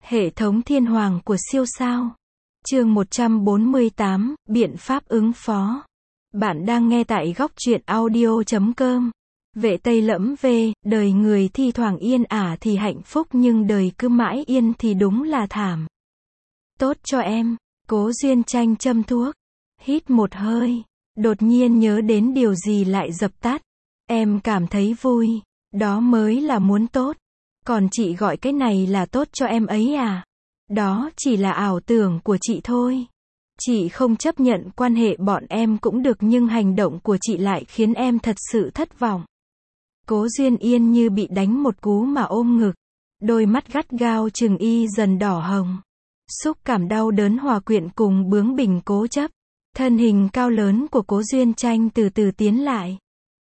Hệ thống thiên hoàng của siêu sao. Chương 148, biện pháp ứng phó. Bạn đang nghe tại góc truyện audio.com. Vệ Tây Lẫm về, đời người thi thoảng yên ả thì hạnh phúc nhưng đời cứ mãi yên thì đúng là thảm. Tốt cho em. Cố Duyên Tranh châm thuốc. Hít một hơi. Đột nhiên nhớ đến điều gì lại dập tắt. Em cảm thấy vui. Đó mới là muốn tốt. Còn chị gọi cái này là tốt cho em ấy à? Đó chỉ là ảo tưởng của chị thôi. Chị không chấp nhận quan hệ bọn em cũng được nhưng hành động của chị lại khiến em thật sự thất vọng. Cố Duyên Yên như bị đánh một cú mà ôm ngực. Đôi mắt gắt gao trừng y dần đỏ hồng. Xúc cảm đau đớn hòa quyện cùng bướng bỉnh cố chấp. Thân hình cao lớn của Cố Duyên Tranh từ từ tiến lại.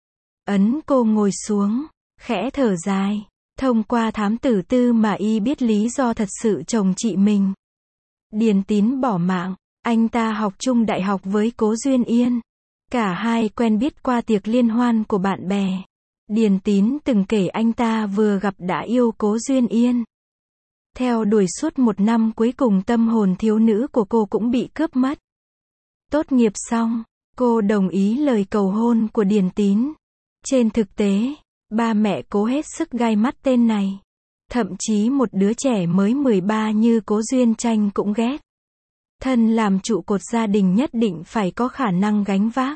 Ấn cô ngồi xuống, khẽ thở dài. Thông qua thám tử tư mà y biết lý do thật sự chồng chị mình. Điền Tín bỏ mạng, anh ta học chung đại học với Cố Duyên Yên. Cả hai quen biết qua tiệc liên hoan của bạn bè. Điền Tín từng kể anh ta vừa gặp đã yêu Cố Duyên Yên. Theo đuổi suốt một năm cuối cùng tâm hồn thiếu nữ của cô cũng bị cướp mất. Tốt nghiệp xong, cô đồng ý lời cầu hôn của Điền Tín. Trên thực tế, ba mẹ Cố hết sức gai mắt tên này. Thậm chí một đứa trẻ mới 13 như Cố Duyên Tranh cũng ghét. Thân làm trụ cột gia đình nhất định phải có khả năng gánh vác.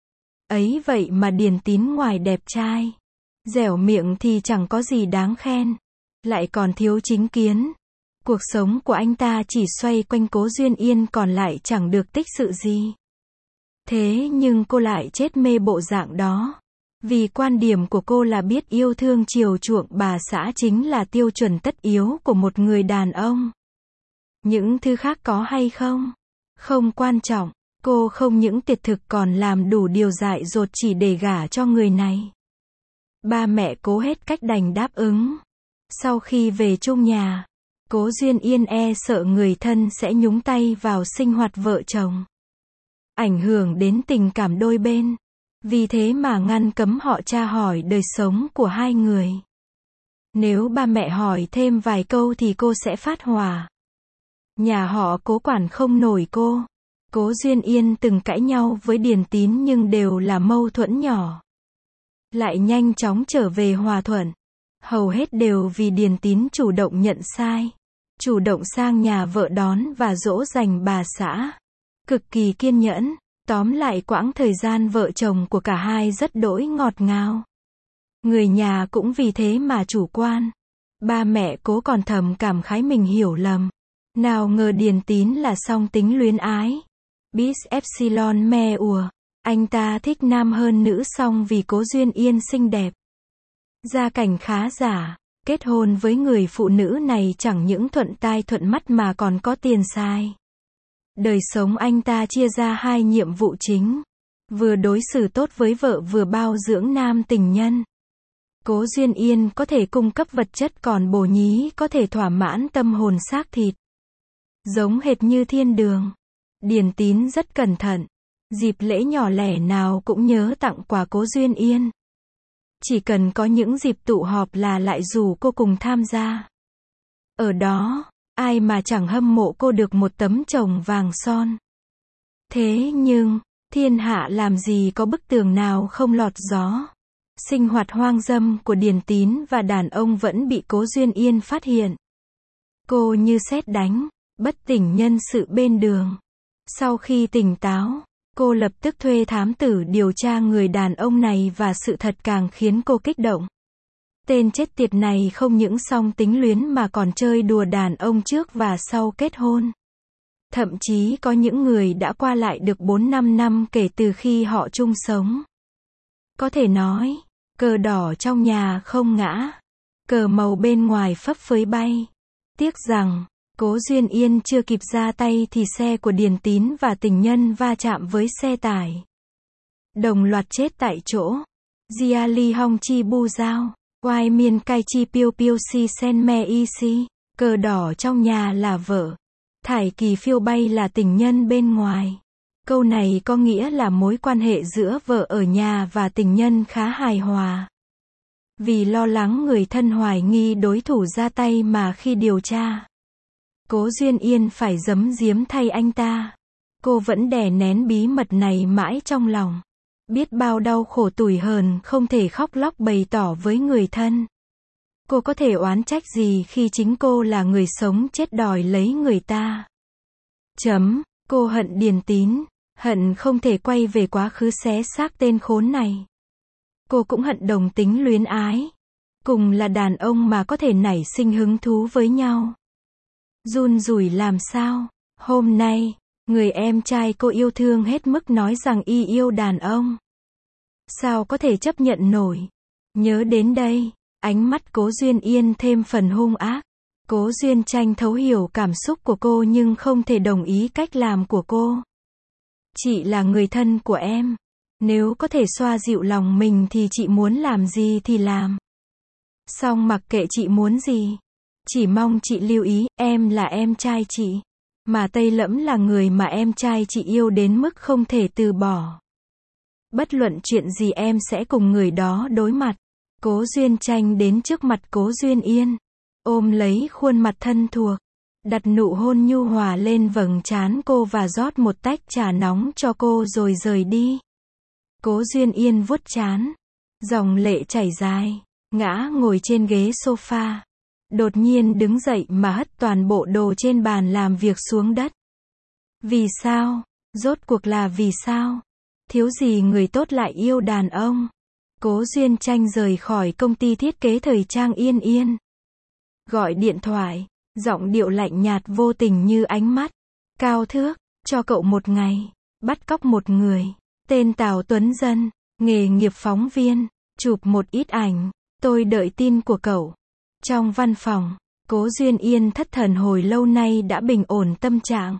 Ấy vậy mà Điền Tín ngoài đẹp trai, dẻo miệng thì chẳng có gì đáng khen. Lại còn thiếu chính kiến. Cuộc sống của anh ta chỉ xoay quanh Cố Duyên Yên còn lại chẳng được tích sự gì. Thế nhưng cô lại chết mê bộ dạng đó. Vì quan điểm của cô là biết yêu thương chiều chuộng bà xã chính là tiêu chuẩn tất yếu của một người đàn ông. Những thứ khác có hay không? Không quan trọng. Cô không những tiệt thực còn làm đủ điều dại dột chỉ để gả cho người này. Ba mẹ Cố hết cách đành đáp ứng. Sau khi về chung nhà, Cố Duyên Yên e sợ người thân sẽ nhúng tay vào sinh hoạt vợ chồng. Ảnh hưởng đến tình cảm đôi bên. Vì thế mà ngăn cấm họ tra hỏi đời sống của hai người. Nếu ba mẹ hỏi thêm vài câu thì cô sẽ phát hỏa. Nhà họ Cố quản không nổi cô. Cố Duyên Yên từng cãi nhau với Điền Tín nhưng đều là mâu thuẫn nhỏ. Lại nhanh chóng trở về hòa thuận. Hầu hết đều vì Điền Tín chủ động nhận sai. Chủ động sang nhà vợ đón và dỗ dành bà xã. Cực kỳ kiên nhẫn. Tóm lại quãng thời gian vợ chồng của cả hai rất đỗi ngọt ngào. Người nhà cũng vì thế mà chủ quan. Ba mẹ Cố còn thầm cảm khái mình hiểu lầm. Nào ngờ Điền Tín là song tính luyến ái. Bis Epsilon me ùa. Anh ta thích nam hơn nữ song vì Cố Duyên Yên xinh đẹp. Gia cảnh khá giả. Kết hôn với người phụ nữ này chẳng những thuận tai thuận mắt mà còn có tiền xài. Đời sống anh ta chia ra hai nhiệm vụ chính. Vừa đối xử tốt với vợ vừa bao dưỡng nam tình nhân. Cố Duyên Yên có thể cung cấp vật chất còn Bồ Nhí có thể thỏa mãn tâm hồn xác thịt. Giống hệt như thiên đường. Điền Tín rất cẩn thận. Dịp lễ nhỏ lẻ nào cũng nhớ tặng quà Cố Duyên Yên. Chỉ cần có những dịp tụ họp là lại rủ cô cùng tham gia. Ở đó, ai mà chẳng hâm mộ cô được một tấm chồng vàng son. Thế nhưng, thiên hạ làm gì có bức tường nào không lọt gió. Sinh hoạt hoang dâm của Điền Tín và đàn ông vẫn bị Cố Duyên Yên phát hiện. Cô như sét đánh, bất tỉnh nhân sự bên đường. Sau khi tỉnh táo, cô lập tức thuê thám tử điều tra người đàn ông này và sự thật càng khiến cô kích động. Tên chết tiệt này không những song tính luyến mà còn chơi đùa đàn ông trước và sau kết hôn. Thậm chí có những người đã qua lại được 4-5 năm kể từ khi họ chung sống. Có thể nói, cờ đỏ trong nhà không ngã, cờ màu bên ngoài phấp phới bay. Tiếc rằng, Cố Duyên Yên chưa kịp ra tay thì xe của Điền Tín và tình nhân va chạm với xe tải. Đồng loạt chết tại chỗ. Gia Ly Hong Chi Bu Giao. Oai miên cai chi piêu piêu si sen me y si. Cờ đỏ trong nhà là vợ. Thải kỳ phiêu bay là tình nhân bên ngoài. Câu này có nghĩa là mối quan hệ giữa vợ ở nhà và tình nhân khá hài hòa. Vì lo lắng người thân hoài nghi đối thủ ra tay mà khi điều tra, Cố Duyên Yên phải giấm giếm thay anh ta. Cô vẫn đè nén bí mật này mãi trong lòng. Biết bao đau khổ tủi hờn không thể khóc lóc bày tỏ với người thân. Cô có thể oán trách gì khi chính cô là người sống chết đòi lấy người ta. Cô hận Điền Tín, hận không thể quay về quá khứ xé xác tên khốn này. Cô cũng hận đồng tính luyến ái. Cùng là đàn ông mà có thể nảy sinh hứng thú với nhau. Run rủi làm sao? Hôm nay, người em trai cô yêu thương hết mức nói rằng y yêu đàn ông. Sao có thể chấp nhận nổi? Nhớ đến đây, ánh mắt Cố Duyên Yên thêm phần hung ác. Cố Duyên Tranh thấu hiểu cảm xúc của cô nhưng không thể đồng ý cách làm của cô. Chị là người thân của em. Nếu có thể xoa dịu lòng mình thì chị muốn làm gì thì làm. Song mặc kệ chị muốn gì. Chỉ mong chị lưu ý, em là em trai chị. Mà Tây Lẫm là người mà em trai chị yêu đến mức không thể từ bỏ. Bất luận chuyện gì em sẽ cùng người đó đối mặt. Cố Duyên Tranh đến trước mặt Cố Duyên Yên. Ôm lấy khuôn mặt thân thuộc. Đặt nụ hôn nhu hòa lên vầng trán cô và rót một tách trà nóng cho cô rồi rời đi. Cố Duyên Yên vuốt trán. Dòng lệ chảy dài. Ngã ngồi trên ghế sofa. Đột nhiên đứng dậy mà hất toàn bộ đồ trên bàn làm việc xuống đất. Vì sao? Rốt cuộc là vì sao? Thiếu gì người tốt lại yêu đàn ông? Cố Duyên Tranh rời khỏi công ty thiết kế thời trang Yên Yên. Gọi điện thoại, giọng điệu lạnh nhạt vô tình như ánh mắt. Cao Thước, cho cậu một ngày, bắt cóc một người. Tên Tào Tuấn Dân, nghề nghiệp phóng viên, chụp một ít ảnh, tôi đợi tin của cậu. Trong văn phòng, Cố Duyên Yên thất thần hồi lâu nay đã bình ổn tâm trạng.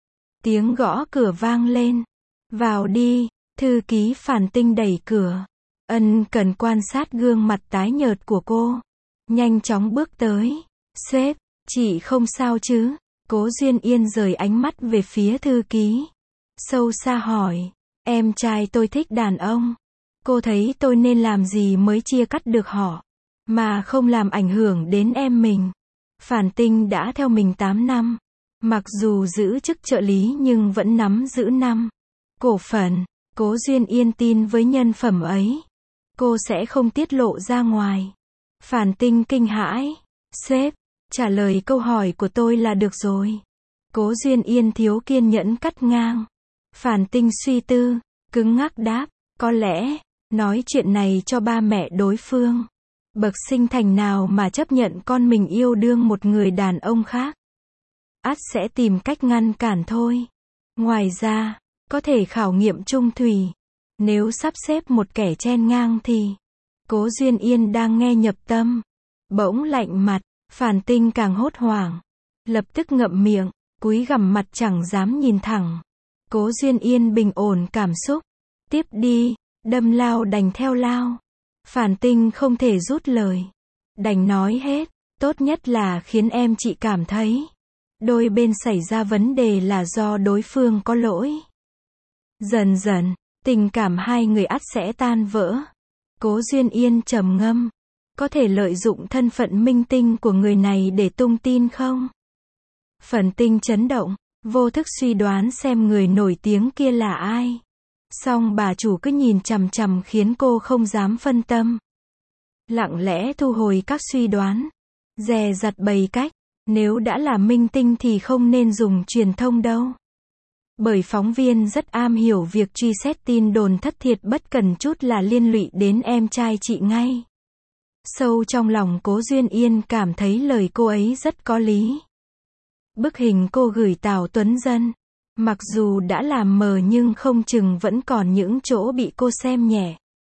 Tiếng gõ cửa vang lên. Vào đi, thư ký Phản Tinh đẩy cửa. Ân cần quan sát gương mặt tái nhợt của cô. Nhanh chóng bước tới. Sếp, chị không sao chứ? Cố Duyên Yên rời ánh mắt về phía thư ký. Sâu xa hỏi. Em trai tôi thích đàn ông. Cô thấy tôi nên làm gì mới chia cắt được họ, mà không làm ảnh hưởng đến em mình? Phản Tinh đã theo mình 8 năm. Mặc dù giữ chức trợ lý nhưng vẫn nắm giữ 5 cổ phần. Cố Duyên Yên tin với nhân phẩm ấy. Cô sẽ không tiết lộ ra ngoài. Phản Tinh kinh hãi. Sếp, trả lời câu hỏi của tôi là được rồi. Cố Duyên Yên thiếu kiên nhẫn cắt ngang. Phản Tinh suy tư, cứng ngắc đáp. Có lẽ, nói chuyện này cho ba mẹ đối phương. Bậc sinh thành nào mà chấp nhận con mình yêu đương một người đàn ông khác. Ắt sẽ tìm cách ngăn cản thôi. Ngoài ra, có thể khảo nghiệm trung thủy. Nếu sắp xếp một kẻ chen ngang thì. Cố Duyên Yên đang nghe nhập tâm. Bỗng lạnh mặt, Phản Tinh càng hốt hoảng. Lập tức ngậm miệng, cúi gằm mặt chẳng dám nhìn thẳng. Cố Duyên Yên bình ổn cảm xúc. Tiếp đi, đâm lao đành theo lao. Phản Tinh không thể rút lời. Đành nói hết, tốt nhất là khiến em chị cảm thấy. Đôi bên xảy ra vấn đề là do đối phương có lỗi. Dần dần, tình cảm hai người ắt sẽ tan vỡ. Cố Duyên Yên trầm ngâm. Có thể lợi dụng thân phận minh tinh của người này để tung tin không? Phản Tinh chấn động, vô thức suy đoán xem người nổi tiếng kia là ai. Song bà chủ cứ nhìn chằm chằm khiến cô không dám phân tâm. Lặng lẽ thu hồi các suy đoán. Dè dặt bày cách. Nếu đã là minh tinh thì không nên dùng truyền thông đâu. Bởi phóng viên rất am hiểu việc truy xét tin đồn thất thiệt bất cần chút là liên lụy đến em trai chị ngay. Sâu trong lòng Cố Duyên Yên cảm thấy lời cô ấy rất có lý. Bức hình cô gửi Tào Tuấn Dân. Mặc dù đã làm mờ nhưng không chừng vẫn còn những chỗ bị cô xem nhẹ.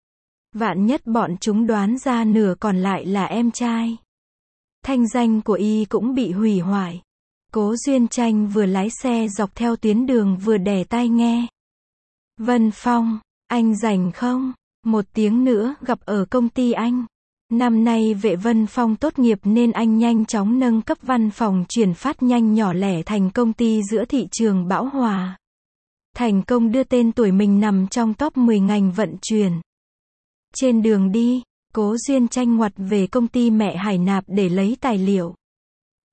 Vạn nhất bọn chúng đoán ra nửa còn lại là em trai. Thanh danh của y cũng bị hủy hoại. Cố Duyên Tranh vừa lái xe dọc theo tuyến đường vừa đè tai nghe. Vân Phong, anh rảnh không? 1 tiếng nữa gặp ở công ty anh. Năm nay Vệ Vân Phong tốt nghiệp nên anh nhanh chóng nâng cấp văn phòng chuyển phát nhanh nhỏ lẻ thành công ty giữa thị trường bão hòa. Thành công đưa tên tuổi mình nằm trong top 10 ngành vận chuyển. Trên đường đi, Cố Duyên Tranh ngoặt về công ty mẹ Hải Nạp để lấy tài liệu.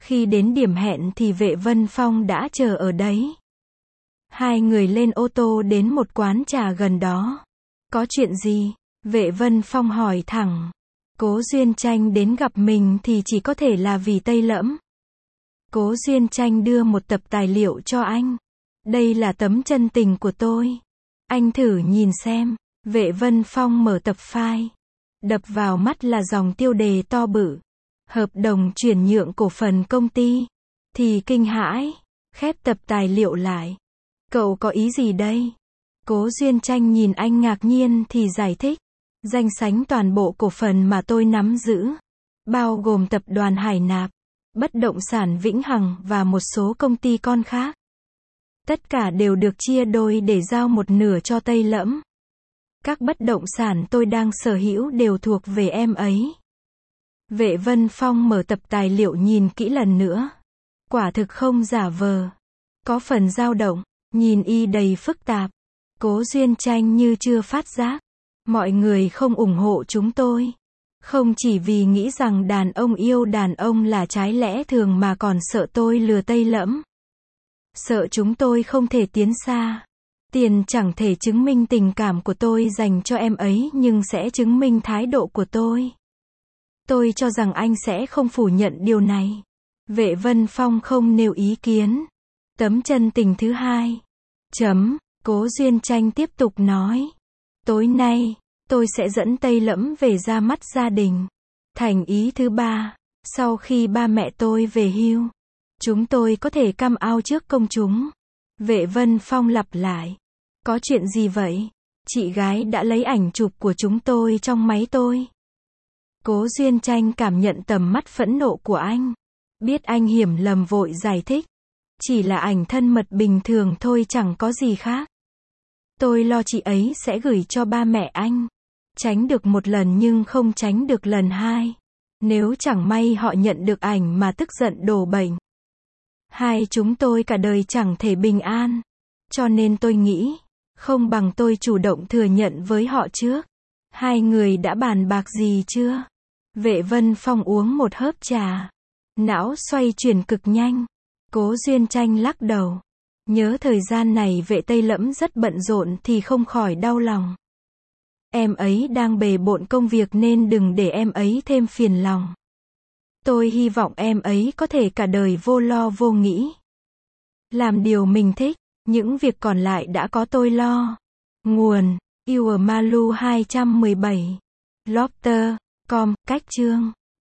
Khi đến điểm hẹn thì Vệ Vân Phong đã chờ ở đấy. Hai người lên ô tô đến một quán trà gần đó. Có chuyện gì? Vệ Vân Phong hỏi thẳng. Cố Duyên Tranh đến gặp mình thì chỉ có thể là vì Tây Lẫm. Cố Duyên Tranh đưa một tập tài liệu cho anh. Đây là tấm chân tình của tôi. Anh thử nhìn xem. Vệ Vân Phong mở tập file. Đập vào mắt là dòng tiêu đề to bự. Hợp đồng chuyển nhượng cổ phần công ty. Thì kinh hãi. Khép tập tài liệu lại. Cậu có ý gì đây? Cố Duyên Tranh nhìn anh ngạc nhiên thì giải thích. Danh sách toàn bộ cổ phần mà tôi nắm giữ. Bao gồm tập đoàn Hải Nạp, bất động sản Vĩnh Hằng và một số công ty con khác. Tất cả đều được chia đôi để giao một nửa cho Tây Lẫm. Các bất động sản tôi đang sở hữu đều thuộc về em ấy. Vệ Vân Phong mở tập tài liệu nhìn kỹ lần nữa. Quả thực không giả vờ. Có phần dao động, nhìn y đầy phức tạp. Cố Duyên Tranh như chưa phát giác. Mọi người không ủng hộ chúng tôi. Không chỉ vì nghĩ rằng đàn ông yêu đàn ông là trái lẽ thường mà còn sợ tôi lừa Tây Lẫm. Sợ chúng tôi không thể tiến xa. Tiền chẳng thể chứng minh tình cảm của tôi dành cho em ấy nhưng sẽ chứng minh thái độ của tôi. Tôi cho rằng anh sẽ không phủ nhận điều này. Vệ Vân Phong không nêu ý kiến. Tấm chân tình thứ hai. Cố Duyên Tranh tiếp tục nói. Tối nay, tôi sẽ dẫn Tây Lẫm về ra mắt gia đình. Thành ý thứ ba. Sau khi ba mẹ tôi về hưu, chúng tôi có thể come out trước công chúng. Vệ Vân Phong lặp lại. Có chuyện gì vậy? Chị gái đã lấy ảnh chụp của chúng tôi trong máy tôi. Cố Duyên Tranh cảm nhận tầm mắt phẫn nộ của anh. Biết anh hiểu lầm vội giải thích. Chỉ là ảnh thân mật bình thường thôi, chẳng có gì khác. Tôi lo chị ấy sẽ gửi cho ba mẹ anh. Tránh được một lần nhưng không tránh được lần hai. Nếu chẳng may họ nhận được ảnh mà tức giận đổ bệnh. Hai chúng tôi cả đời chẳng thể bình an. Cho nên tôi nghĩ, không bằng tôi chủ động thừa nhận với họ trước. Hai người đã bàn bạc gì chưa? Vệ Vân Phong uống một hớp trà. Não xoay chuyển cực nhanh. Cố Duyên Tranh lắc đầu. Nhớ thời gian này Vệ Tây Lẫm rất bận rộn thì không khỏi đau lòng. Em ấy đang bề bộn công việc nên đừng để em ấy thêm phiền lòng. Tôi hy vọng em ấy có thể cả đời vô lo vô nghĩ. Làm điều mình thích, những việc còn lại đã có tôi lo. Nguồn: Uemalu 217. Lofter.com. Cách chương